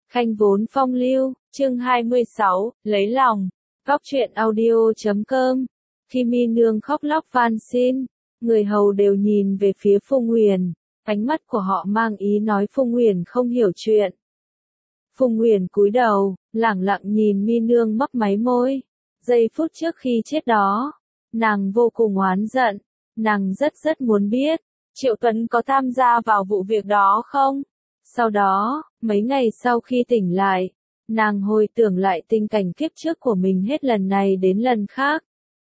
Khanh vốn phong lưu, chương 26, lấy lòng. Góc truyện audio.com. Khi Mi Nương khóc lóc van xin, người hầu đều nhìn về phía Phùng Huyền, ánh mắt của họ mang ý nói Phùng Huyền không hiểu chuyện. Phùng Huyền cúi đầu, lẳng lặng nhìn Mi Nương mấp máy môi. Giây phút trước khi chết đó, nàng vô cùng oán giận, nàng rất muốn biết, Triệu Tuấn có tham gia vào vụ việc đó không? Sau đó, mấy ngày sau khi tỉnh lại, nàng hồi tưởng lại tình cảnh kiếp trước của mình hết lần này đến lần khác.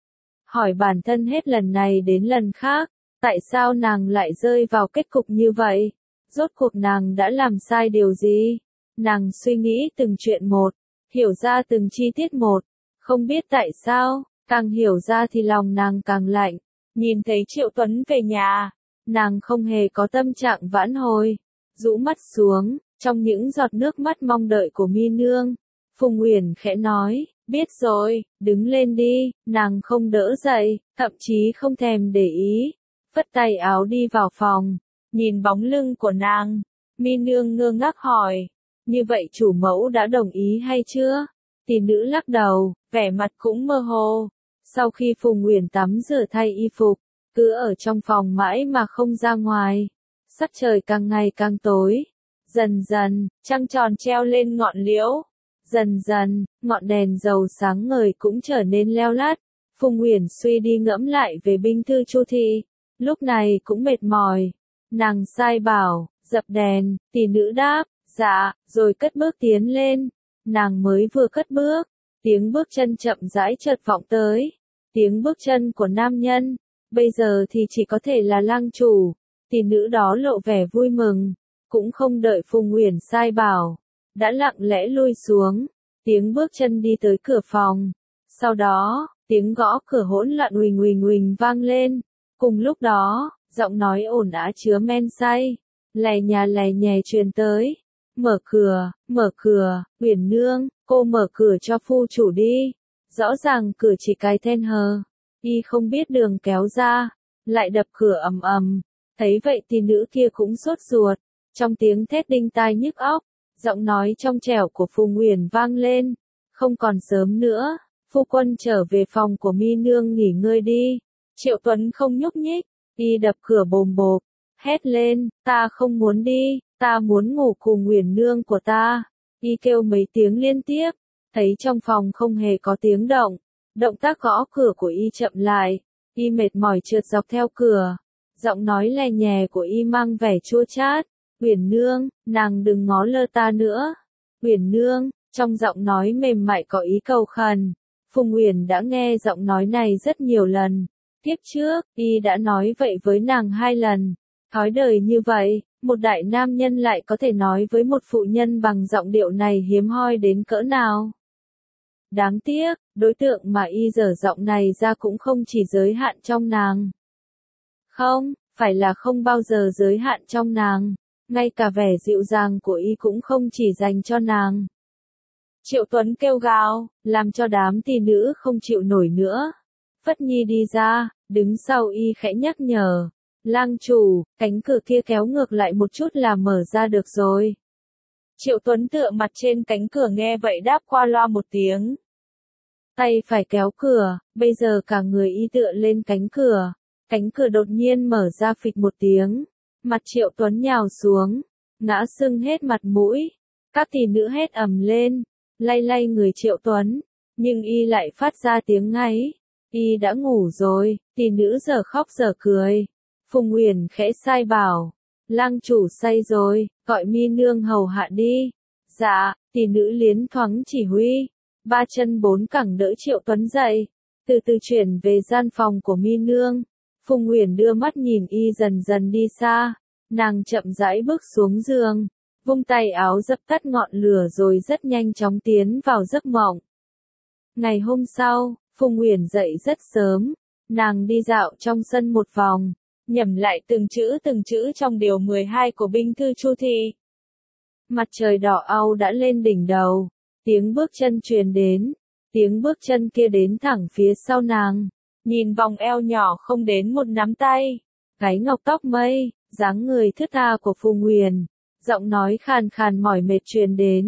Hỏi bản thân hết lần này đến lần khác, tại sao nàng lại rơi vào kết cục như vậy? Rốt cuộc nàng đã làm sai điều gì? Nàng suy nghĩ từng chuyện một, hiểu ra từng chi tiết một, không biết tại sao, càng hiểu ra thì lòng nàng càng lạnh. Nhìn thấy Triệu Tuấn về nhà, nàng không hề có tâm trạng vãn hồi. Rũ mắt xuống, trong những giọt nước mắt mong đợi của Mi Nương, Phùng Huyền khẽ nói, biết rồi, đứng lên đi. Nàng không đỡ dậy, thậm chí không thèm để ý, phất tay áo đi vào phòng. Nhìn bóng lưng của nàng, Mi Nương ngơ ngác hỏi, như vậy chủ mẫu đã đồng ý hay chưa? Tỷ nữ lắc đầu, vẻ mặt cũng mơ hồ. Sau khi Phùng Huyền tắm rửa thay y phục, cứ ở trong phòng mãi mà không ra ngoài. Sắc trời càng ngày càng tối. Dần dần, trăng tròn treo lên ngọn liễu. Dần dần, ngọn đèn dầu sáng ngời cũng trở nên leo lắt. Phùng Huyền suy đi ngẫm lại về binh thư Chu Thị. Lúc này cũng mệt mỏi. Nàng sai bảo, dập đèn, tỷ nữ đáp, dạ, rồi cất bước tiến lên. Nàng mới vừa cất bước, tiếng bước chân chậm rãi chợt vọng tới. Tiếng bước chân của nam nhân, bây giờ thì chỉ có thể là lang chủ. Tỷ nữ đó lộ vẻ vui mừng, cũng không đợi Phùng Huyền sai bảo, đã lặng lẽ lui xuống, tiếng bước chân đi tới cửa phòng. Sau đó, tiếng gõ cửa hỗn loạn huỳnh vang lên. Cùng lúc đó, giọng nói ồn ào chứa men say, lè nhè truyền tới. Mở cửa, Huyền Nương, cô mở cửa cho phu chủ đi. Rõ ràng cửa chỉ cài then hờ, y không biết đường kéo ra, lại đập cửa ầm ầm. Thấy vậy thì nữ kia cũng sốt ruột, trong tiếng thét đinh tai nhức óc, giọng nói trong trẻo của Phùng Huyền vang lên, không còn sớm nữa, phu quân trở về phòng của Mi Nương nghỉ ngơi đi. Triệu Tuấn không nhúc nhích, y đập cửa bồm bộp, hét lên, ta không muốn đi, ta muốn ngủ cùng Huyền Nương của ta. Y kêu mấy tiếng liên tiếp, thấy trong phòng không hề có tiếng động, động tác gõ cửa của y chậm lại, y mệt mỏi trượt dọc theo cửa. Giọng nói lè nhè của y mang vẻ chua chát, Huyền Nương, nàng đừng ngó lơ ta nữa. Huyền Nương, trong giọng nói mềm mại có ý cầu khẩn. Phùng Huyền đã nghe giọng nói này rất nhiều lần. Kiếp trước, y đã nói vậy với nàng 2 lần. Thói đời như vậy, một đại nam nhân lại có thể nói với một phụ nhân bằng giọng điệu này hiếm hoi đến cỡ nào. Đáng tiếc, đối tượng mà y dở giọng này ra cũng không chỉ giới hạn trong nàng. Không, phải là không bao giờ giới hạn trong nàng, ngay cả vẻ dịu dàng của y cũng không chỉ dành cho nàng. Triệu Tuấn kêu gào, làm cho đám tỷ nữ không chịu nổi nữa. Phất Nhi đi ra, đứng sau y khẽ nhắc nhở, lang chủ, cánh cửa kia kéo ngược lại một chút là mở ra được rồi. Triệu Tuấn tựa mặt trên cánh cửa nghe vậy đáp qua loa một tiếng. Tay phải kéo cửa, bây giờ cả người y tựa lên cánh cửa. Cánh cửa đột nhiên mở ra phịch một tiếng, mặt Triệu Tuấn nhào xuống, ngã sưng hết mặt mũi. Các tỷ nữ hét ầm lên, lay người Triệu Tuấn, nhưng y lại phát ra tiếng ngáy. Y đã ngủ rồi, tỷ nữ giờ khóc giờ cười. Phùng Huyền khẽ sai bảo, lang chủ say rồi, gọi Mi Nương hầu hạ đi. Dạ, tỷ nữ liến thoáng chỉ huy, 3 chân 4 cẳng đỡ Triệu Tuấn dậy, từ từ chuyển về gian phòng của Mi Nương. Phùng Huyền đưa mắt nhìn y dần dần đi xa, nàng chậm rãi bước xuống giường, vung tay áo dập tắt ngọn lửa rồi rất nhanh chóng tiến vào giấc mộng. Ngày hôm sau, Phùng Huyền dậy rất sớm, nàng đi dạo trong sân một vòng, nhẩm lại từng chữ trong điều 12 của binh thư Chu Thị. Mặt trời đỏ au đã lên đỉnh đầu, tiếng bước chân truyền đến, tiếng bước chân kia đến thẳng phía sau nàng. Nhìn vòng eo nhỏ không đến một nắm tay, gáy ngọc tóc mây, dáng người thướt tha của Phùng Huyền, giọng nói khàn khàn mỏi mệt truyền đến,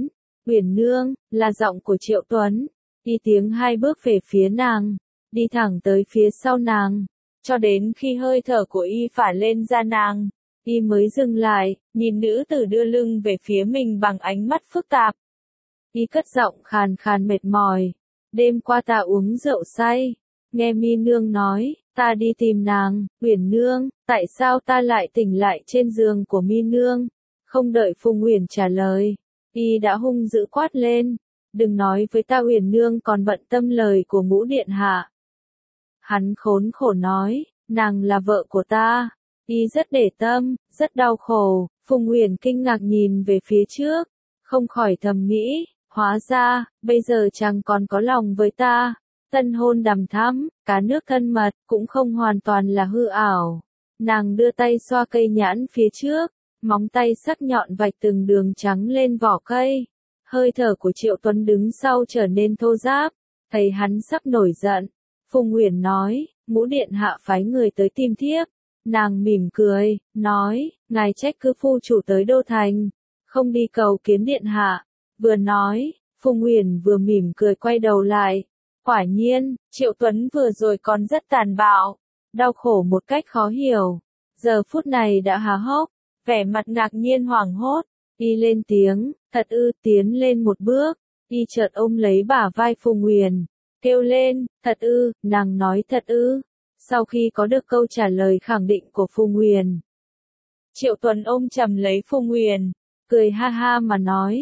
Uyển Nương, là giọng của Triệu Tuấn. Y tiếng hai bước về phía nàng, đi thẳng tới phía sau nàng, cho đến khi hơi thở của Y phả lên da nàng, Y mới dừng lại, nhìn nữ tử đưa lưng về phía mình bằng ánh mắt phức tạp. Y cất giọng khàn khàn mệt mỏi. Đêm qua ta uống rượu say, nghe Mi Nương nói, ta đi tìm nàng. Uyển Nương, tại sao ta lại tỉnh lại trên giường của Mi Nương? Không đợi Phùng Uyển trả lời, Y đã hung dữ quát lên. Đừng nói với ta Uyển Nương còn bận tâm lời của Ngũ Điện Hạ. Hắn khốn khổ nói, nàng là vợ của ta. Y rất để tâm, rất đau khổ. Phùng Uyển kinh ngạc nhìn về phía trước, không khỏi thầm nghĩ, hóa ra, bây giờ chàng còn có lòng với ta. Tân hôn đằm thắm, cá nước thân mật, cũng không hoàn toàn là hư ảo. Nàng đưa tay xoa cây nhãn phía trước, móng tay sắc nhọn vạch từng đường trắng lên vỏ cây. Hơi thở của Triệu Tuấn đứng sau trở nên thô ráp, thấy hắn sắp nổi giận. Phùng Uyển nói, Ngũ Điện Hạ phái người tới tìm thiếp. Nàng mỉm cười, nói, ngài trách cứ phu chủ tới Đô Thành, không đi cầu kiến Điện Hạ. Vừa nói, Phùng Uyển vừa mỉm cười quay đầu lại. Quả nhiên, Triệu Tuấn vừa rồi còn rất tàn bạo, đau khổ một cách khó hiểu. Giờ phút này đã há hốc, vẻ mặt ngạc nhiên hoảng hốt. Y lên tiếng, thật ư, tiến lên một bước. Y chợt ôm lấy bả vai Phùng Uyển, kêu lên, thật ư, nàng nói thật ư. Sau khi có được câu trả lời khẳng định của Phùng Uyển, Triệu Tuấn ôm chầm lấy Phùng Uyển, cười ha ha mà nói,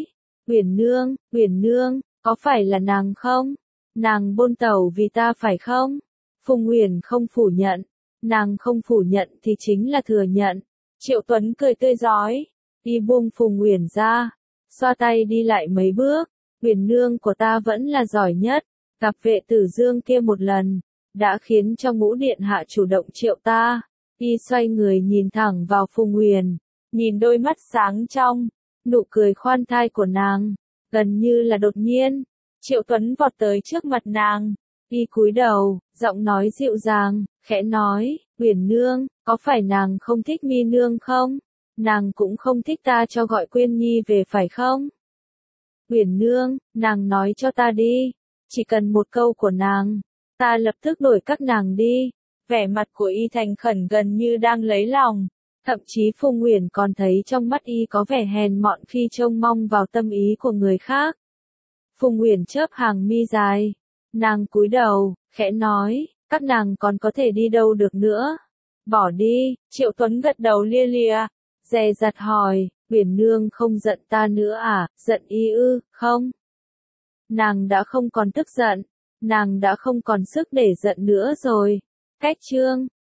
Uyển Nương, có phải là nàng không? Nàng bôn tẩu vì ta phải không? Phùng Uyển không phủ nhận, nàng không phủ nhận thì chính là thừa nhận. Triệu Tuấn cười tươi rói, đi buông Phùng Uyển ra, xoa tay đi lại mấy bước, Uyển Nương của ta vẫn là giỏi nhất, gặp vệ tử Dương kia một lần, đã khiến cho Ngũ Điện Hạ chủ động triệu ta. Y xoay người nhìn thẳng vào Phùng Uyển, nhìn đôi mắt sáng trong, nụ cười khoan thai của nàng, gần như là đột nhiên. Triệu Tuấn vọt tới trước mặt nàng, Y cúi đầu, giọng nói dịu dàng, khẽ nói, Uyển Nương, có phải nàng không thích Mi Nương không? Nàng cũng không thích ta cho gọi Quyên Nhi về phải không? Uyển Nương, nàng nói cho ta đi, chỉ cần một câu của nàng, ta lập tức đổi các nàng đi. Vẻ mặt của Y thành khẩn gần như đang lấy lòng, thậm chí Phùng Uyển còn thấy trong mắt Y có vẻ hèn mọn khi trông mong vào tâm ý của người khác. Phùng Uyển chớp hàng mi dài, nàng cúi đầu, khẽ nói, các nàng còn có thể đi đâu được nữa? Bỏ đi. Triệu Tuấn gật đầu lia lịa, dè dặt hỏi, Uyển Nương không giận ta nữa à? Giận Y ư? Không. Nàng đã không còn tức giận, nàng đã không còn sức để giận nữa rồi. Cách chương